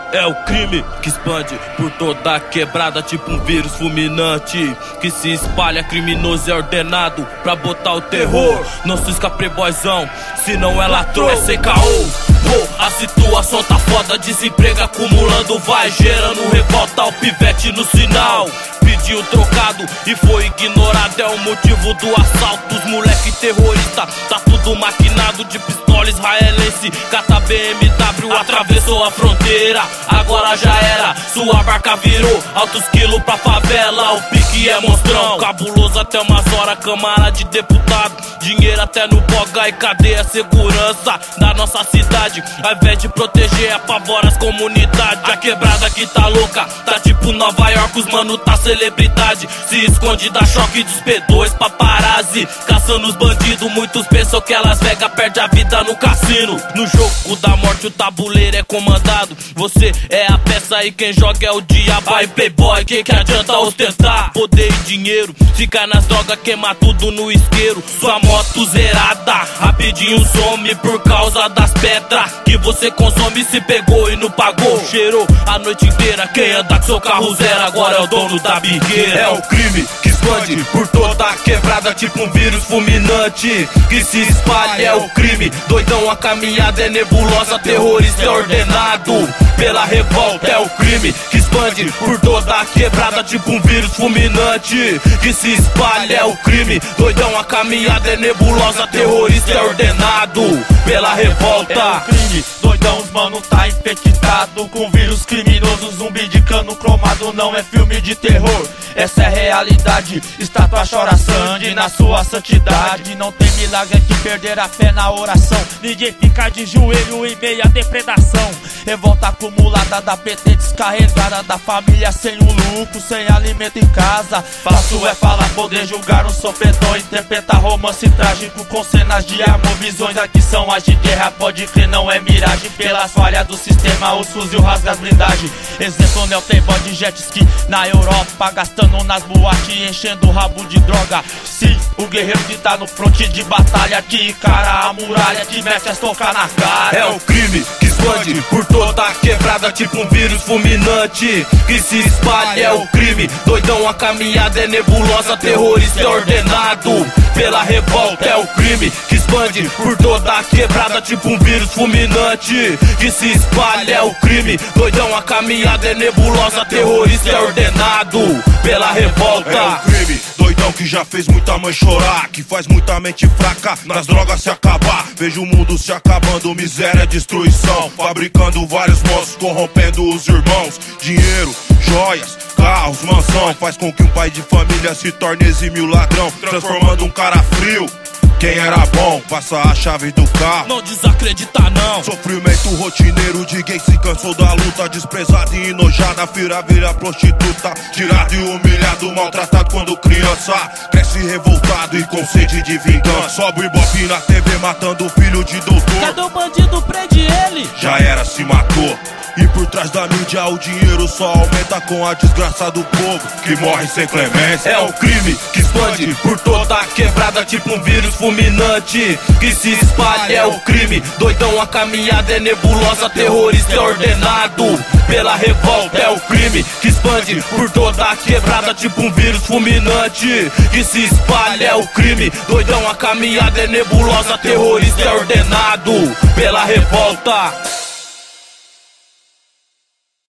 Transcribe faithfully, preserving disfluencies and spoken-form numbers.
É o crime que expande por toda a quebrada, tipo um vírus fulminante que se espalha, criminoso é ordenado pra botar o terror. Não se escapa playboyzão, se não é latrô, é sem caô. Oh, a situação tá foda, desemprego acumulando, vai gerando revolta. O pivete no sinal pediu trocado e foi ignorado, é o motivo do assalto. Os moleque terrorista, tá tudo maquinado de pistola israelense. Cata B M W, atravessou a fronteira, agora já era, sua barca virou altos quilos pra favela. O pique é monstrão, cabuloso até umas horas, câmara de deputado, dinheiro até no boga e cadeia segurança da nossa cidade. Ao invés de proteger, apavora as comunidades. A quebrada que tá louca, tá tipo Nova York, os mano tá celebridade. Se esconde da choque dos P dois paparazzi, caçando os bandidos. Muitos pensam que elas Vegas perde a vida no cassino. No jogo da morte o tabuleiro é comandado, você é a peça e quem joga é o diabo. Aí playboy, quem que adianta ostentar poder e dinheiro? Fica nas drogas, queima tudo no isqueiro. Sua moto zerada, rapidinho some por causa das pedras que você consome. Se pegou e não pagou, cheirou a noite inteira. Quem anda com seu carro zero agora é o dono da biqueira. É o crime que expande por toda a quebrada, tipo um vírus fulminante que se espalha. É o crime doidão, a caminhada é nebulosa, terrorista é ordenado pela revolta. É o crime que expande por toda a quebrada, tipo um vírus fulminante que se espalha. É o crime doidão, a caminhada é nebulosa, terrorista é ordenado pela revolta. É o crime doidão, os mano tá infectado com vírus criminoso, zumbi de cano cromado. Não é filme de terror, essa é realidade. Estátua chora sangue na sua santidade. Não tem milagre que perder a fé na oração. Ninguém fica de joelho em meio à depredação. Revolta acumulada da P T descarregada, da família sem um lucro, sem alimento em casa. Fácil é falar, poder julgar um sofredor, interpretar romance trágico com cenas de amor. Visões aqui são as de guerra, pode crer, não é miragem. Pelas falhas do sistema, o fuzil rasga as blindagens. Exemplo, Neo Playboy de jet ski na Europa, gastando nas boates, enchendo o rabo de droga. Sim, o guerreiro que tá no fronte de batalha, que encara a muralha, que mete as tocar na cara. É o crime que expande por toda a quebrada, tipo um vírus fulminante que se espalha. É o crime doidão, a caminhada é nebulosa, terrorista é ordenado pela revolta. É o crime que expande por toda a quebrada, tipo um vírus fulminante que se espalha. É o crime doidão, a caminhada é nebulosa, terrorista é ordenado pela revolta. É o crime doidão que já fez muita mãe chorar, que faz muita mente fraca nas drogas se acabar. Vejo o mundo se acabando, miséria, destruição, fabricando vários monstros, corrompendo os irmãos. Dinheiro, joias, carros, mansão, faz com que um pai de família se torne exímio ladrão, transformando um cara frio. Quem era bom, passa a chave do carro, não desacredita não. Sofrimento rotineiro de quem se cansou da luta, desprezada e enojada, vira, vira prostituta, tirado e humilhado, maltratado quando criança, cresce revoltado e com sede de vingança. Sobe o ibope na T V matando o filho de doutor. Cadê o bandido? Prende ele! Já era, se matou. E por trás da mídia o dinheiro só aumenta com a desgraça do povo que morre sem clemência. É o crime que expande por toda a quebrada, tipo um vírus fulminante que se espalha. É o crime doidão, a caminhada é nebulosa, terrorista é ordenado pela revolta. É o crime que expande por toda a quebrada, tipo um vírus fulminante que se espalha. É o crime doidão, a caminhada é nebulosa, terrorista é ordenado pela revolta.